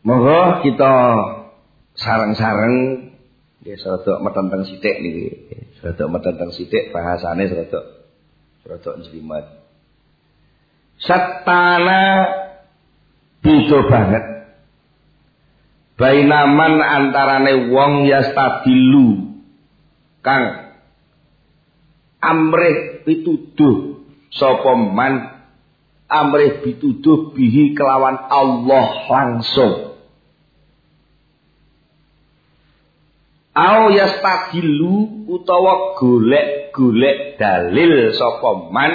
Monggo kita sareng-sareng nggih sedaya metenteng sithik niki. Sedaya metenteng sithik bahasane sedaya njlimet. Satana beda banget. Bainaman antarane wong yastadilu kang amrih pituduh sapa man amrih pituduh bihi kelawan Allah langsung. Au yastadilu utawa golek-golek dalil sapa man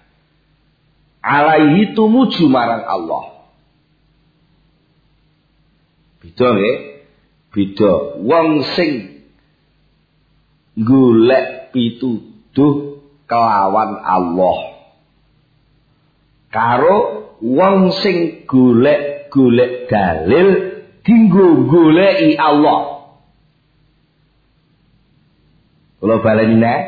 alaihi tumuju marang Allah. Beda nggih, beda wong sing golek pituduh kelawan Allah karo wong sing golek-golek dalil dinggo goleki Allah. Kula baleni nek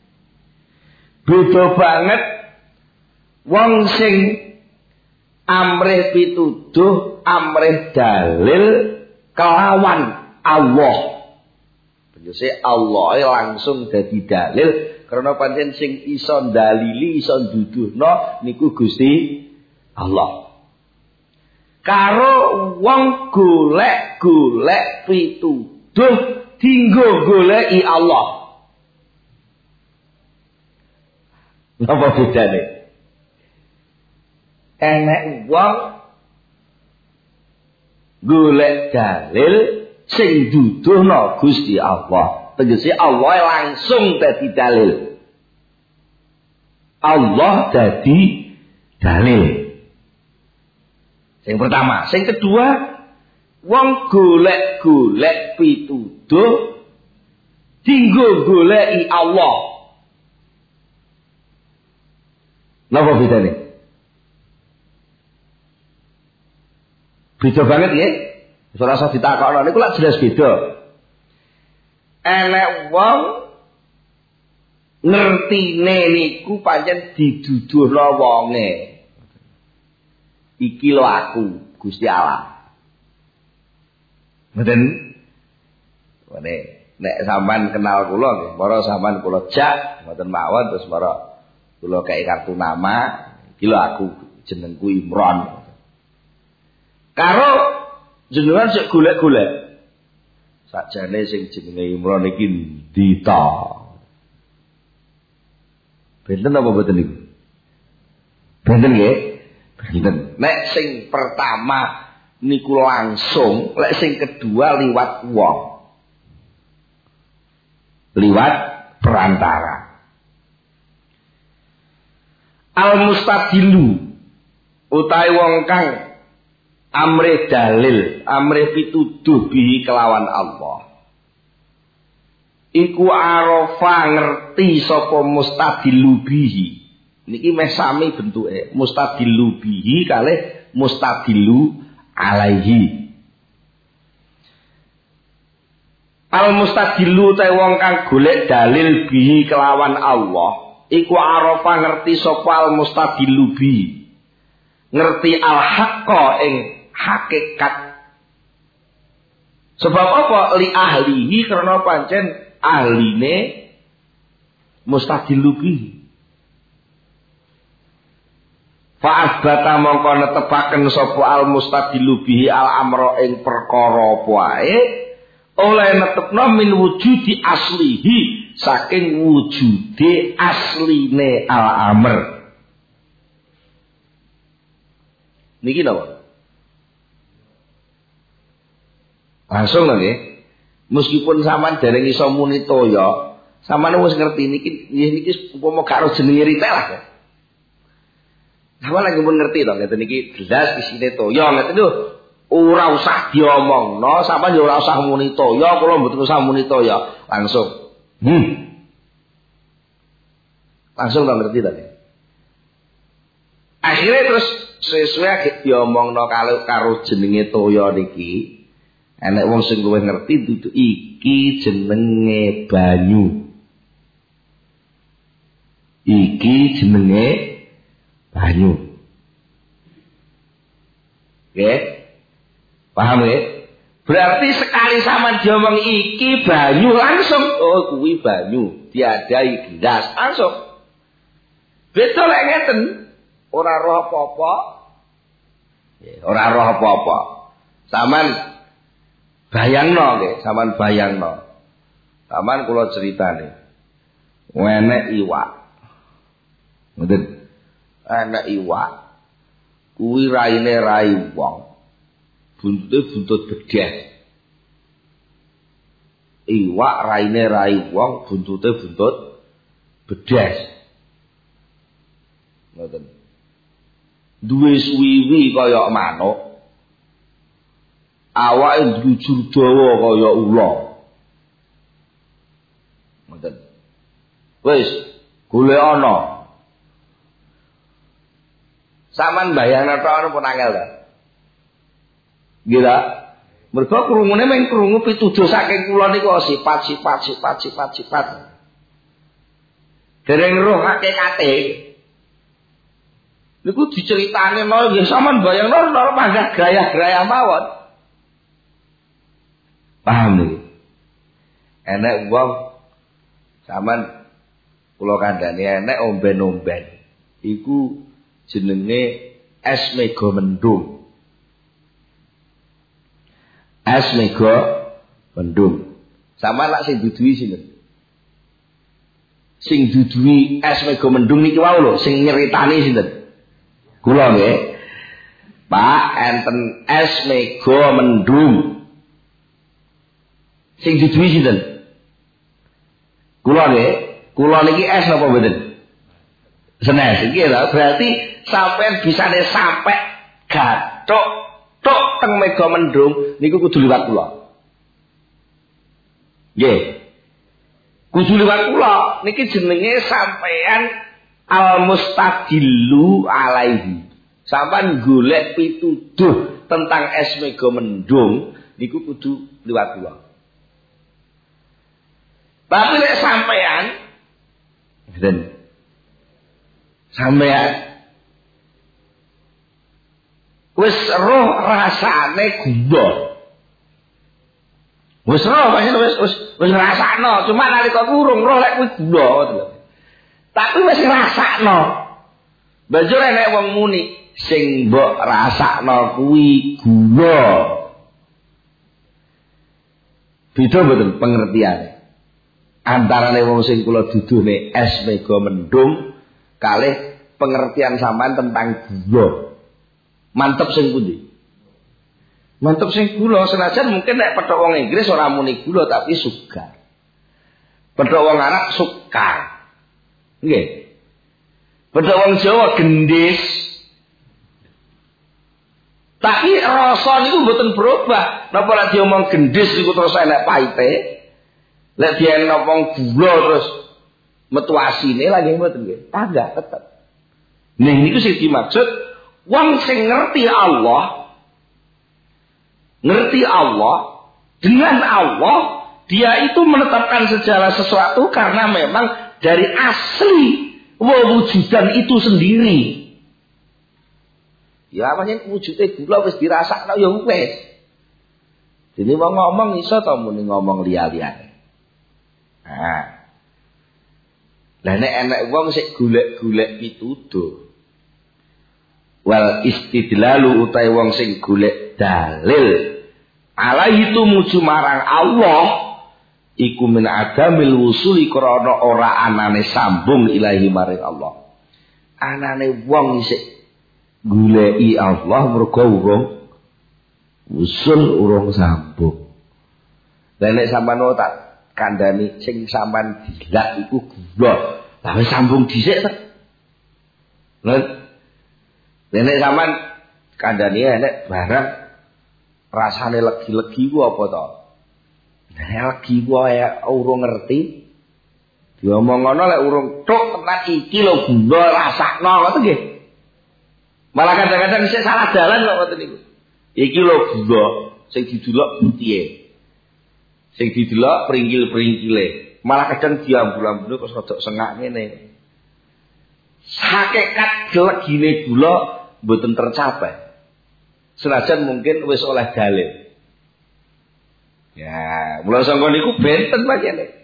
beda banget wong sing amrih pituduh, amrih dalil kelawan Allah. Tegese Allah langsung dadi dalil karena pancen sing iso dalili, iso duduhno niku Gusti Allah. Karo wong golek-golek pituduh dinggo goleki Allah. Napa bedane? Enek wong golek dalil sing duduhno Gusti Allah. Tegese Allah langsung dadi dalil. Allah dadi dalil. Yang pertama, yang kedua, wong golek-golek pituduh dinggo goleki Allah. Napa bedane? Beda banget ya. Ora usah ditakokno niku lak jelas beda. Enek wong ngertine niku pancen diduduhno wonge. Iki lho aku, Gusti Allah. Mboten. Nek sampean kenal kula nggih, para sampean kula jak, mboten mawon terus para kula kei kartu nama, iki lho aku, jenengku Imron. Karo jenengan sik golek-golek. Sakjane sing jenenge Imron iki ndi ta? Benten apa mboten niku? Benten nggih? Benten. Nek sing pertama niku langsung, lek sing kedua liwat wong. Liwat perantara. Al-mustadilu utawi wong kang amrih dalil, amrih pituduh bihi kelawan Allah. Iku arafa ngerti sapa mustadilu bihi. Niki meh sami bentuke. Mustadilu bihi kalih mustadilu alaihi. Al-mustadilu te wong kang golek dalil bihi kelawan Allah. Iku arafa ngerti sapa al-mustadilu bihi. Ngerti al-haqqa ing hakikat. Sebab apa? Li ahlihi karena pancen ahline mustadilu bihi. Fa'asbata mongko netepaken sapa al-mustadilu bihi al-amra ing perkara wae oleh netepno min wujudi aslihi saking wujude asline al-amr. Niki napa? Langsung lho nggih. Meskipun sampean dereng iso muni toya, sampean wis ngerti niki upama karo jenenge ritel lah. Sampeyan lagi pun ngerti to, ngeten iki gelas isine toya, ngeten lho. Ora usah diomongno, sampeyan yo ora usah muni toya, kula mboten usah muni toya, langsung. Langsung to ngerti to. Akhirnya terus sesuai diomongno karo jenenge toya niki. Enek wong sing luwih ngerti dudu iki jenenge banyu. Iki jenenge banyu. Nggih. Paham ya? Berarti sekali sampean diomong iki banyu langsung, oh kuwi banyu, diadai gelas langsung. Beda lek ngeten, ora roh apa-apa. Ora roh apa-apa. Sampean bayangno nggih, sampean bayangno. Sampean kula critane. Enek iwak. Ngoten. Enek iwak. Kuwi raine rai wong. Buntute buntut gedhe. Iwak raine rai wong, buntute buntut bedes. Ngoten. Duwe suwiwi kaya manuk. Awake njujur dawa kaya ula. Ngoten. Wis, golek ana. Saman bayangna tok pun angel ta. Gila. Mergo krungune mung krungu pituduh saking kula niku sifat. Dereng roh hakikate. Niku diceritane mau nggih sampean bayangno ora panggah gaya-gaya mawon. Paham nggih? Enek wong sampean kula kandhani enek omben-omben. Iku jenenge es mega mendung. Es mega mendung. Sampeyan lak sing duduhi sinten? Sing duduhi es mega mendung niki wau lho, sing nyeritani sinten? Kula nggih. Pak, enten es mega mendung. Sing duduhi sinten? Kula nggih. Kula niki es napa mboten? Senes iki lho, berarti sampean bisane sampe gathuk tok teng mega mendung niku kudu liwat kula. Nggih. Kudu liwat kula. Niki jenenge sampean al-mustadillu alaihi. Sampean golek pituduh tentang es mega mendung niku kudu liwat kula. Tapi lek sampean sampean wis roh rasane gula. Wis roh pancen wis rasakno, cuma nalika urung roh lek kuwi gula. Tapi wis ngrasakno. Banjur enek wong muni sing mbok rasakno kuwi gula. Beda mboten pengertiane. Antarane wong sing kula duduhne es mega mendung kalih pengertian sampean tentang gula. Mantep sing pundi? Mantep sing gula, senajan mungkin nek petok wong Inggris ora muni gula tapi sugar. Petok wong Arab sukar. Nggih. Petok wong Jawa gendis. Tapi rasa niku mboten berubah. Napa lek diomong gendis niku terus enek pahite? Lek dia ngomong gula terus metu asine lagi mboten nggih. Tangga tetep. Ning niku sing dimaksud wong sing ngerti Allah. Ngerti Allah, dengan Allah dia itu menetapkan segala sesuatu karena memang dari asli wujudan itu sendiri. Ya pancen wujude gula wis dirasakno ya wis. Dene wong ngomong iso to muni ngomong liya-liyane. Nah. Lah nek enek wong sik golek-golek pituduh. Wal istidlalu utai wong sing golek dalil alaihi tumuju marang Allah iku min adamil wusuli krana ora anane sambung ilahi maring Allah. Anane wong isih goleki Allah mergo urung usul urung sambung. Lah nek sampean tak kandhani sing sampean dilak iku gula. Lah wis sambung dhisik ta. Nek sampean kandhani nek barang rasane legi-legi ku apa to? Nek legi ku ya urung ngerti. Diomong ngono lek urung tok tenan iki lho gula rasakno ngoten nggih. Malah kadang-kadang isih salah dalan kok ngoten niku. Iki lho gula sing didelok putih. Sing didelok pringgil-pringkile. Malah kadang diambul-ambune kok rada sengak ngene. Hakikat legine gula mboten tercapai. Senajan mungkin wis oleh dalil. Ya, mula sangka niku benten pancene.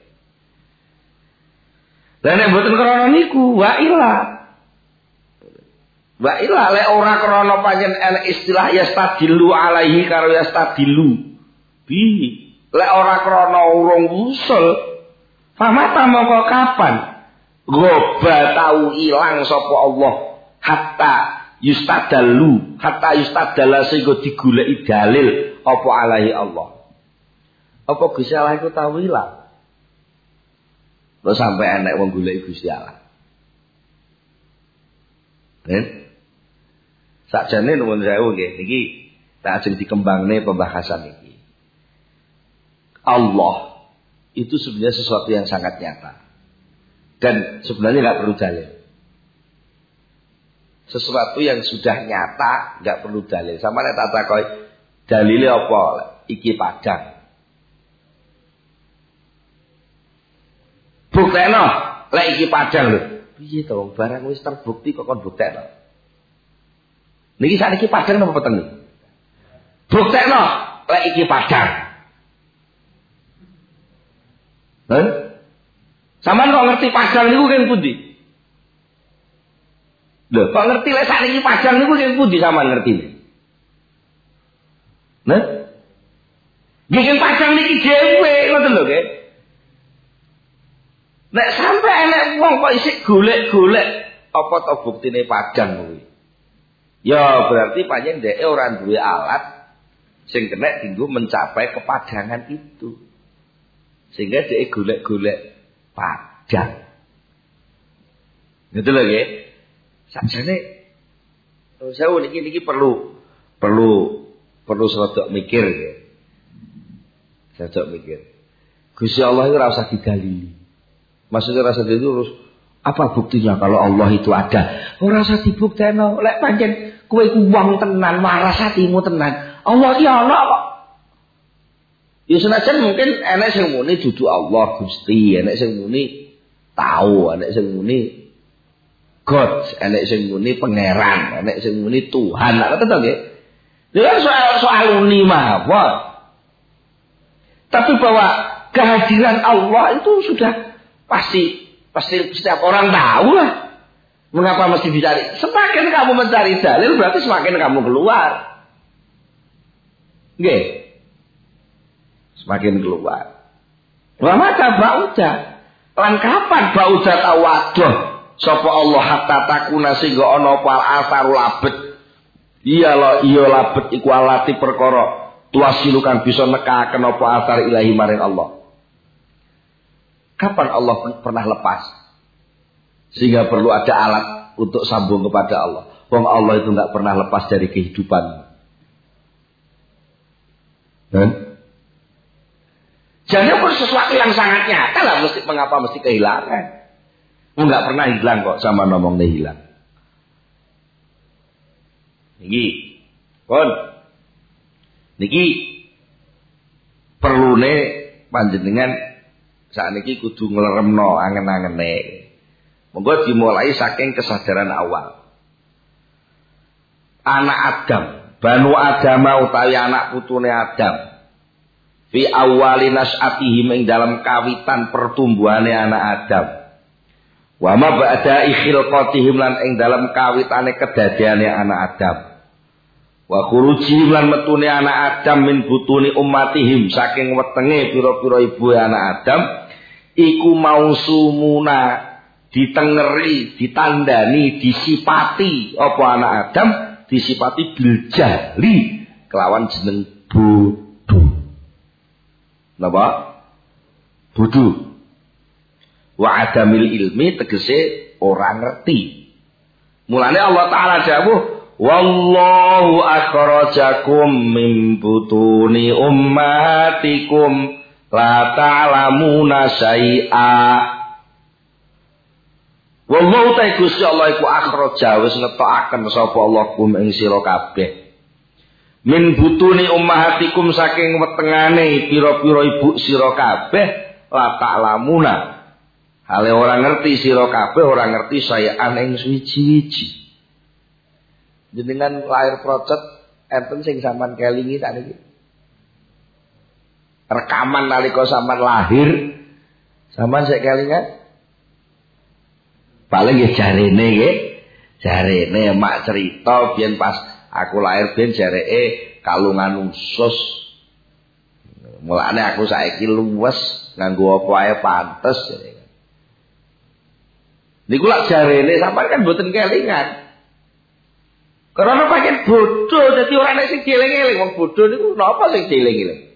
Lah nek mboten krana niku wa ilah. Wa ilah lek ora krana pancen enek istilah yastadilu alaihi karo yastadilu. Bi, lek ora krana urung usul, famata mongko kapan? Goba tau ilang sapa Allah hatta yustadalu, hatta yustadala sehingga digoleki dalil apa alaihi Allah. Apa Gusti Allah iku tau ilang? Kok sampai enek wong goleki Gusti Allah. Sakjane nuwun sewu nggih niki tak ajeng dikembangne pembahasan iki. Allah itu sebenarnya sesuatu yang sangat nyata. Dan sebenarnya enggak perlu dalil. Sesuatu yang sudah nyata enggak perlu dalil. Sama nek tak takoki dalile apa? Iki padang. Buktekno lek iki padang lho. Piye to barang wis terbukti kok kon buktekno. Niki sakniki padang napa peteng? Buktekno lek iki padang. Sampeyan kok ngerti padang niku keng pundi? Lho, kok ngerti lek sakniki padang niku keng pundi sampeyan ngertine? Nah? Nggih padang niki dhewe ngoten lho nggih. Nek sampe enek wong kok isih golek-golek apa to buktine padang kuwi. Ya berarti pancen dhek ora duwe alat sing kena dienggo mencapai kepadangan itu. Sehingga dhek golek-golek padang. Gitu lho nggih. Sakjane saya niki perlu sedok mikir nggih. Sedok mikir. Gusti Allah itu ora usah didalili. Maksudnya rasa itu terus apa buktinya kalau Allah itu ada? Ora usah dibuktekno. Lek pancen kowe iku wong tenan, waras atimu tenan. Allah ki ana kok. Ya senajan mungkin enek sing muni dudu Allah Gusti, enek sing muni tahu, enek sing muni God, enek sing muni pangeran, enek sing muni Tuhan. Lah ngoten to nggih. Ya soal uni mawon. Tapi bahwa kehadiran Allah itu sudah pasti setiap orang tahu lah. Mengapa mesti dicari? Semakin kamu mencari dalil berarti semakin kamu keluar. Nggih. Semakin keluar. Wa mata ba'uda. Lan kapan ba'uda tawaduh sapa Allah hatta takuna sehingga ana apa asaru labet. Iya labet iku alati perkara tuasilukan bisa nekaken apa asar ilahi maring Allah. Kapan Allah pernah lepas? Sehingga perlu ada alat untuk sambung kepada Allah. Wong Allah itu enggak pernah lepas dari kehidupan. Jadi sesuatu yang sangat nyata lah mengapa mesti kehilangan? Enggak pernah hilang kok sama ngomongnya hilang. Niki perlune panjenengan sakniki kudu ngleremno angen-angene. Monggo dimulai saking kesadaran awal. Anak Adam, Banu Adam utawi anak putune Adam. Fi awwali nas'atihim ing dalam kawitan pertumbuhane anak Adam. Wa ma ba'da khilqatihim lan ing dalam kawitane kedadeane anak Adam. Wa khurujihim lan metune anak Adam min butuni ummatihim saking wetenge pira-pira ibu anak Adam. Iku mausumuna ditengeri, ditandani, disipati apa anak Adam disipati biljahli kelawan jeneng bodoh. Napa? Bodoh. Wa adamil ilmi tegese ora ngerti. Mulane Allah Taala dawuh wallahu akhrajakum min butuni ummatikum la ta'lamuna syai'a. Wallahu ta'ala Gusti Allah iku akhraja wis ngetokaken sapa Allah kum ing sira kabeh. Min butuni ummahatikum saking wetengane pira-pira ibu sira kabeh la ta'lamuna. Hale ora ngerti sira kabeh ora ngerti syai'an ing suwiji-wiji. Jenengan lahir procet enten sing sampean kelingi sakniki. Rekaman nalika sampean lahir, sampean sik kelingan. Paling ya jarene nggih. Jarene mak cerita biyen pas aku lahir biyen jareke kalungan usus. Mulane aku saiki luwes nganggo apa ae pantes. Niku lak jarene sampean kan mboten kelingan. Karena pakai bodoh, jadi orang yang sing dieling-eling, wong bodoh niku napa sing dieling-eling?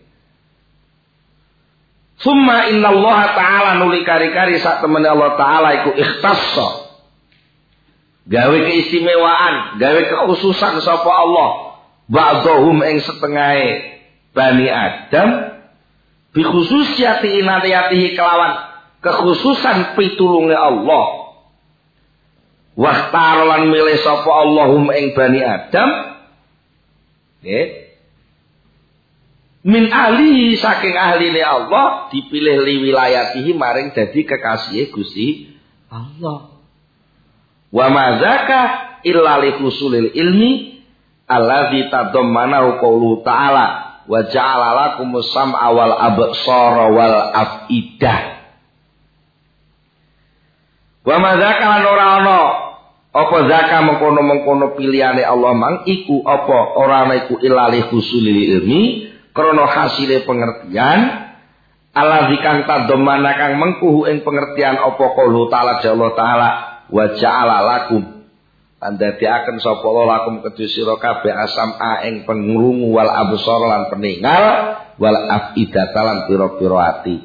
Summa innallaha ta'ala nuli kari-kari sak temene Allah Ta'ala iku ikhtassa. Gawe keistimewaan, gawe kekhususan sapa Allah. Ba'dhum ing setengahe Bani Adam bi khususiyati inayatihi kelawan kekhususan pitulunge Allah. Wahtarolan milih sapa Allahum ing Bani Adam min ahli saking ahline Allah dipilih li wilayatihi maring dadi kekasihe Gusti Allah. Wa madzaka illa li husulil ilmi alladzi tadammanahu qoulu ta'ala wa ja'ala lakumus sam'a wal absara wal afidah. Wa madzaka lan ora ana apa zaka mengkono-mengkono pilihane Allah mang iku apa ora ana iku ilali husulil ilmi krana hasile pengertian allazi kang tadomana kang mengkuhu ing pengertian apa qaulu ta'ala Allah taala wa ja'ala lakum andadiaken sapa Allah lakum kedue sira kabeh asama ing pengrungu wal absar lan peningal wal afidata lan pira-pira ati.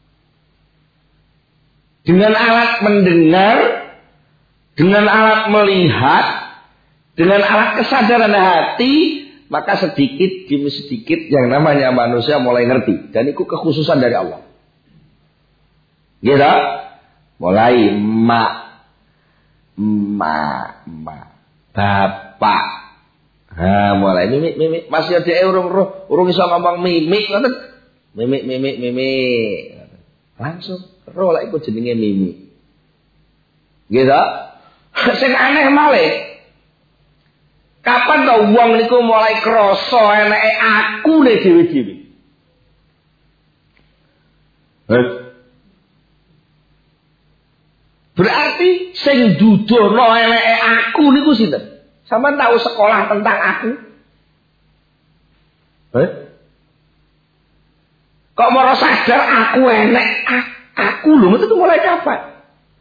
Dengan alat mendengar, dengan alat melihat, dengan alat kesadaran hati, maka sedikit demi sedikit yang namanya manusia mulai ngerti. Dan itu kekhususan dari Allah. Gitu? Mulai bapak. Mulai mimik. Masih ada urung iso ngomong mimik. Mimik. Langsung. Roh lah iku jenenge mimik. Gitu? Sing aneh malih. Kapan to wong niku mulai krasa eneke akune dhewe-dhewe? Berarti sing dudono eneke aku niku sinten? Sampeyan tahu sekolah tentang aku? Kok mau sadar aku enek aku lho, itu mulai kapan?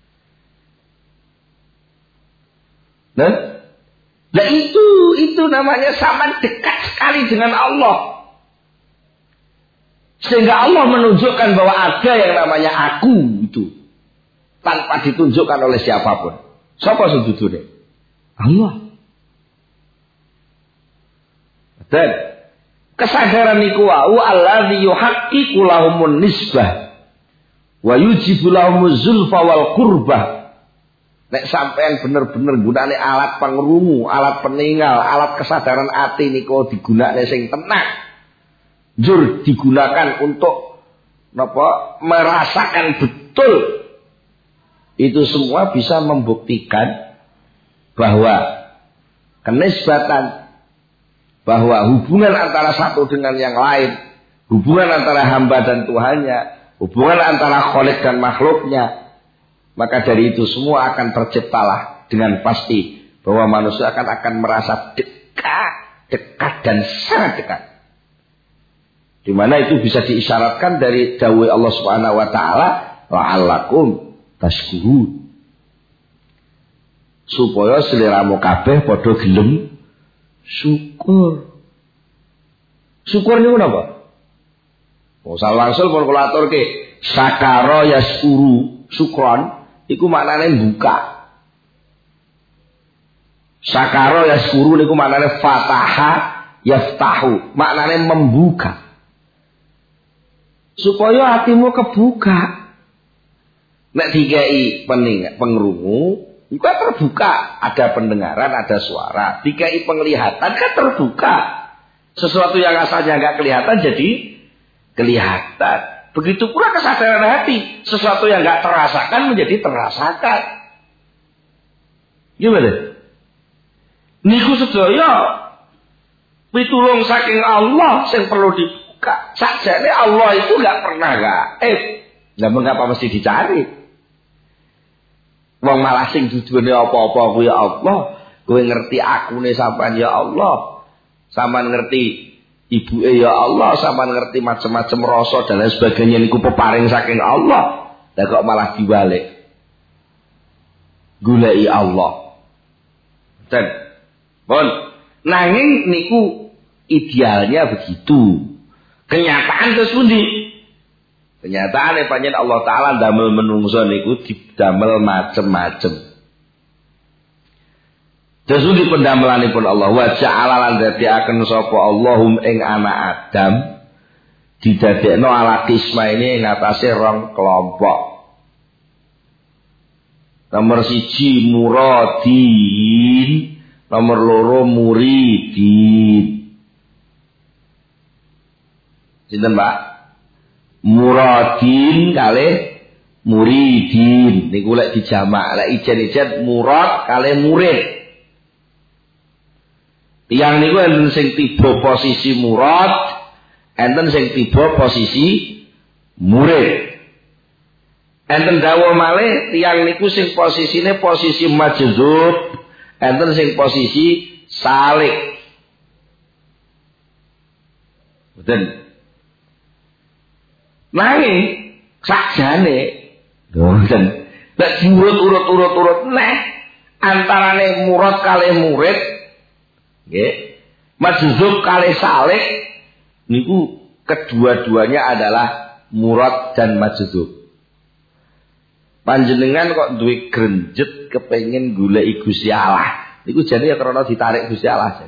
Nah itu namanya sama dekat sekali dengan Allah. Sehingga Allah menunjukkan bahwa ada yang namanya aku itu. Tanpa ditunjukkan oleh siapapun. Siapa sing dudune? Allah. Dan kesadaran niku wa allazi yuhaqqiqu lahumun nisbah wa yujibu lahumuz zulfa wal qurbah. Nek sampean bener-bener gunane alat pengrungu, alat peninggal, alat kesadaran ati niku digunakne sing tenan. Jur digunakan untuk napa? Merasakan betul. Itu semua bisa membuktikan bahwa kenisbatan, bahwa hubungan antara satu dengan yang lain, hubungan antara hamba dan Tuhannya, hubungan antara khalik dan makhluknya, maka dari itu semua akan terciptalah dengan pasti bahwa manusia akan merasa dekat dan sangat dekat. Di mana itu bisa diisyaratkan dari dawuh Allah Subhanahu wa taala, la'allakum tashkurun. Supaya seliramu kabeh padha gelem syukur. Syukur niku napa? Usah langsung pun kula aturke, sakara yaskuru, syukron iku maknane buka. Sakara yaskuru niku maknane fataha yaftahu, maknane membuka. Supaya hatimu kebuka. Nek dikai pengrungu, itu terbuka, ada pendengaran, ada suara. Dikai penglihatan kan terbuka. Sesuatu yang asalnya enggak kelihatan jadi kelihatan. Begitu pula kesadaran hati, sesuatu yang enggak terasakan menjadi terasakan. Gimana? Niku sedaya Pitulung saking Allah sing perlu dibuka. Sakjane Allah itu enggak pernah gaib. Lah mengapa mesti dicari? Wong malah sing dudune apa-apa kuwi ya Allah. Kowe ngerti akune sampean ya Allah. Sampean ngerti ibuke ya Allah, sampean ngerti macam-macam rasa dan lain sebagainya niku peparing saking Allah. Lah kok malah dibalik. Goleki Allah. Dan pun nanging niku idealnya begitu. Kenyataan terus pundi? Kenyataane pancen Allah taala damel menungso niku didamel macem-macem. Terus pundi pendamelanipun Allah wa ja'ala lan dadiaken sapa Allahum ing anak Adam didadekno ala kisma ini ing atase rong kelompok. Nomor 1 muradin, nomor 2 muridin. Sinten, Pak? Muradin kalih muridin. Niku lek dijamak, lek ijen-ijen murad kalih murid. Tiyang niku enten sing tiba posisi murad, enten sing tiba posisi murid. Enten dawuh malih tiyang niku sing posisine posisi majdzub, enten sing posisi salik. Betul. Nanging sakjane ngoten. Nek diurut-urut neh antarane murad kalih murid nggih, majdzub kalih salik niku kedua-duanya adalah murad dan majdzub. Panjenengan kok duwe grenjet kepengin goleki Gusti Allah. Niku jane ya krana ditarik Gusti Allah.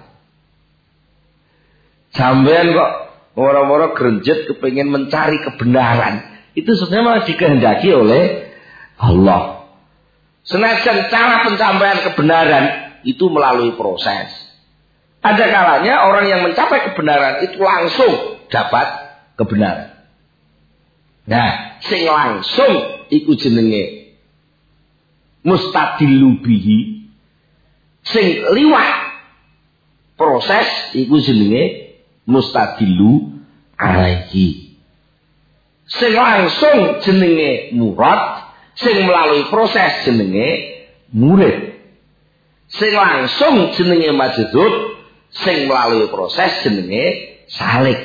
Sampeyan kok moro-moro grenjet kepengin mencari kebenaran. Itu sebenarnya malah dikehendaki oleh Allah. Senajan cara pencapaian kebenaran itu melalui proses. Ada kalanya orang yang mencapai kebenaran itu langsung dapat kebenaran. Nah, sing langsung iku jenenge mustadillu bihi. Sing liwat proses iku jenenge mustadillu alaihi. Sing langsung jenenge murad, sing melalui proses jenenge murid. Sing langsung jenenge majdzub, sing melalui proses jenenge salik.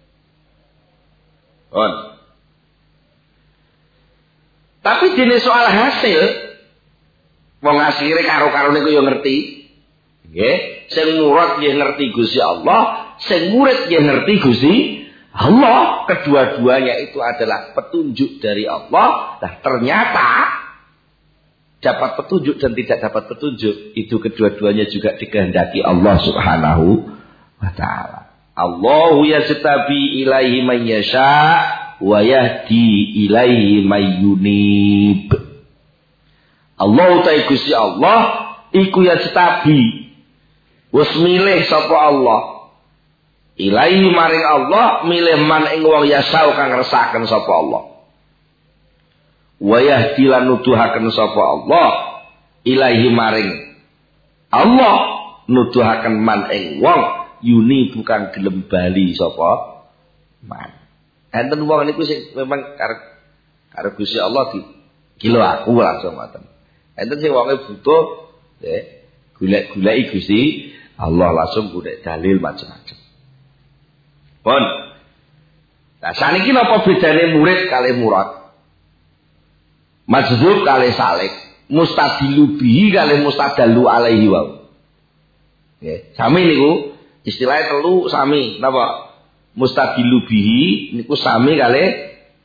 Tapi dene soal hasil, wong asire karo-karone ku yo ngerti. Nggih, sing murad nggih ngerti Gusti Allah, sing murid nggih ngerti Gusti Allah. Kedua-duanya itu adalah petunjuk dari Allah. Nah, ternyata dapat petunjuk dan tidak dapat petunjuk itu kedua-duanya juga dikehendaki Allah Subhanahu wa taala. Allahu yajtabi ilaihi man yasha wa yahdi ilaihi may yunib. Allah utai Gusti Allah iku yajtabi wis milih sapa Allah ilaihi maring Allah, milih man ing wong yasau kang ngersakaken sapa Allah. Wa yahdi lan nuduhaken sapa Allah ilaihi maring Allah, nuduhaken man ing wong yuni bukan gelem bali sapa man. Enten wong niku sing memang karo Gusti Allah di kilo aku langsung ngoten. Enten sing wonge butuh golek-goleki Gusti Allah langsung golek dalil macam-macam. Pun. Nah, saniki napa bedane murid kali murad? Majdzub kali salik, mustadilu bihi kali mustadallu alaihi wae. Nggih, sami niku istilahnya telu sami, napa? Mustadilu bihi niku sami kali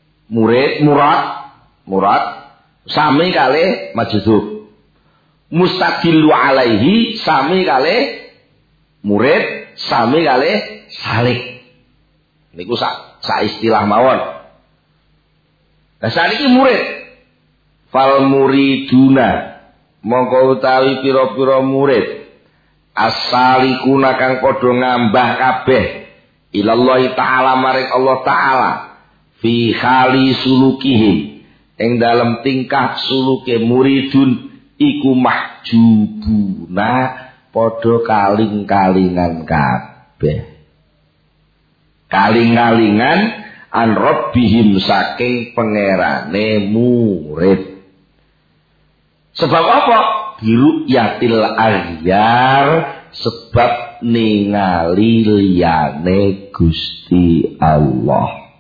murad sami kali majdzub. Mustadilu alaihi sami kali murid, sami kali salik. Niku sak istilah mawon. Lah saniki murid. Fal muriduna mongko utawi pira-pira murid as-salikuna kang padha ngambah kabeh ilallahi ta'ala maring Allah ta'ala fi khali sulukihim ing dalem tingkah suluke muridun iku mahjubuna padha kaling-kalingan kabeh. kabeh. Kaling-kalingan an rabbihim saking pangerane murid. Sebab apa? Biru yatil aghyar, sebab ningali liyane Gusti Allah.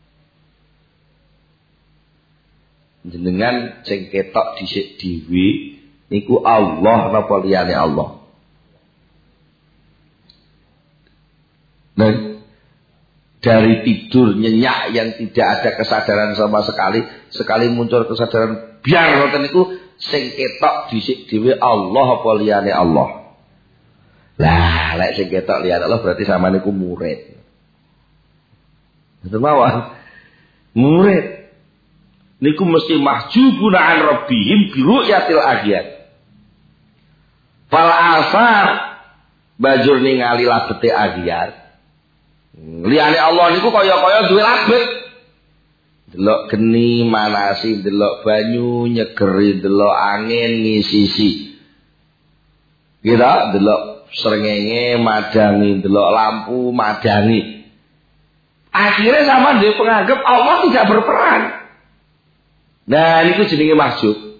Jenengan sing ketok dhisik dhewe niku Allah napa liyane Allah? Nah, dari tidur nyenyak yang tidak ada kesadaran sama sekali muncul kesadaran biar ngoten niku sing ketok dhisik dhewe Allah apa liyane Allah. Lah, lek sing ketok liyane Allah berarti sama niku murid. Betul mawon. Murid niku mesti mahjubuna an rabbihim bi ru'yatil aghyar. Fal asar bajur ningali labete aghyar. Liyane Allah niku kaya-kaya duwe labet. Delok geni manasi, delok banyu nyegeri, delok angin ngisisi. Kira delok srengenge madangi, delok lampu madangi. Akhirnya sama dia penganggap Allah tidak berperan. Nah, niku jenenge mahjub.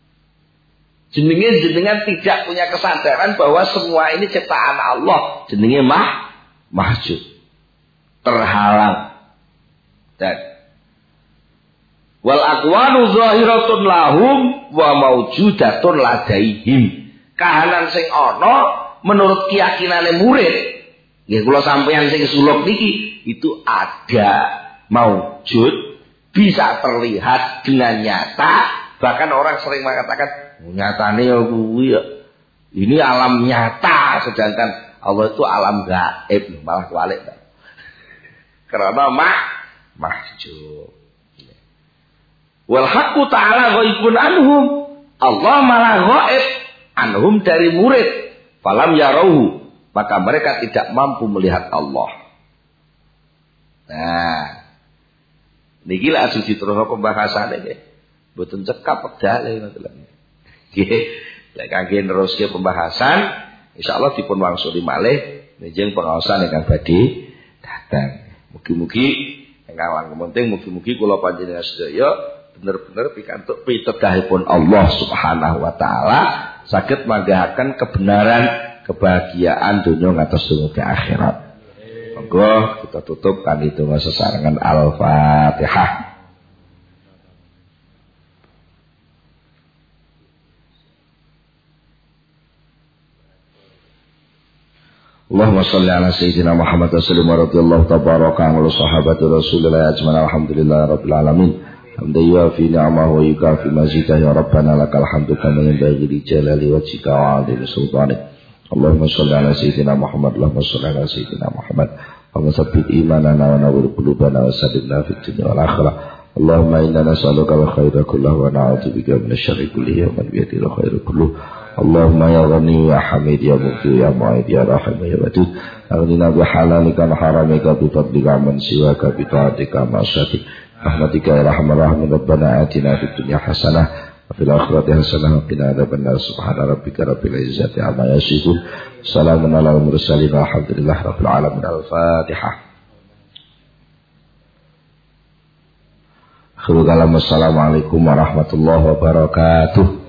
Jenengan tidak punya kesadaran bahwa semua ini ciptaan Allah. Jenenge mahjub. Terhalang. Dan wal aqwanu zahiratun lahum wa maujudatun ladaihim. Kahanan sing ana menurut keyakinane murid, nggih kula sampeyan sing suluk niki itu ada maujud, bisa terlihat dengan nyata, bahkan orang sering mengatakan nyatane ya kuwi ya. Ini alam nyata sedangkan Allah itu alam gaib, malah kualik. Karena mahjub. Wal haqqu ta'ala ghaibun anhum. Allah malah ghaib anhum dari murid. Falam yarauhu, maka mereka tidak mampu melihat Allah. Nah, niki lak suci terus pembahasan nggih. Mboten cekap pedale ngoten lho. Nggih, lek kangge neruske pembahasan insyaallah dipun wangsuli malih njeng pengaosan ingkang badhe datang. Mugi-mugi ingkang penting mugi-mugi kula panjenengan sedaya bener-bener pikantuk pitedahipun Allah Subhanahu wa taala saged manggahaken kebenaran kebahagiaan dunya ngantos dumugi akhirat. Monggo kita tutup kanthi donga sesarengan Al-Fatihah. Allahumma salli ala sayyidina Muhammad wa sallim wa radiyallahu tabaraka wa sahabati Rasulillah ajma'in alhamdulillahi rabbil alamin. Hamdan yuafi ni'amahu wa yukafi mazidah ya Rabbana lakal hamdu kama yanbaghi li jalali wajhika wa 'azimi sultanik. Allahumma salli ala sayyidina Muhammad, Allahumma salli ala sayyidina Muhammad. Allahumma tsabbit imanana wa nawwir qulubana wa saddidna fid dunya wal akhirah. Allahumma inna nas'aluka al-khaira kullahu wa na'udzubika min asy-syarri kullihi wa man bi yadihi al-khairu kulluhu. Allahumma ya ghani ya hamid ya mughni ya mu'id ya rahim ya wadud aghnina bi halalika wa haramika bi fadlika man siwaka bi ta'atika ma syati rahmatika ya rahman rahim rabbana atina fid dunya hasanah wa fil akhirati hasanah wa qina adzabannar subhana rabbika rabbil izzati amma yasifun salamun alal mursalin walhamdulillahi rabbil alamin. Al-Fatihah. Assalamualaikum warahmatullahi wabarakatuh.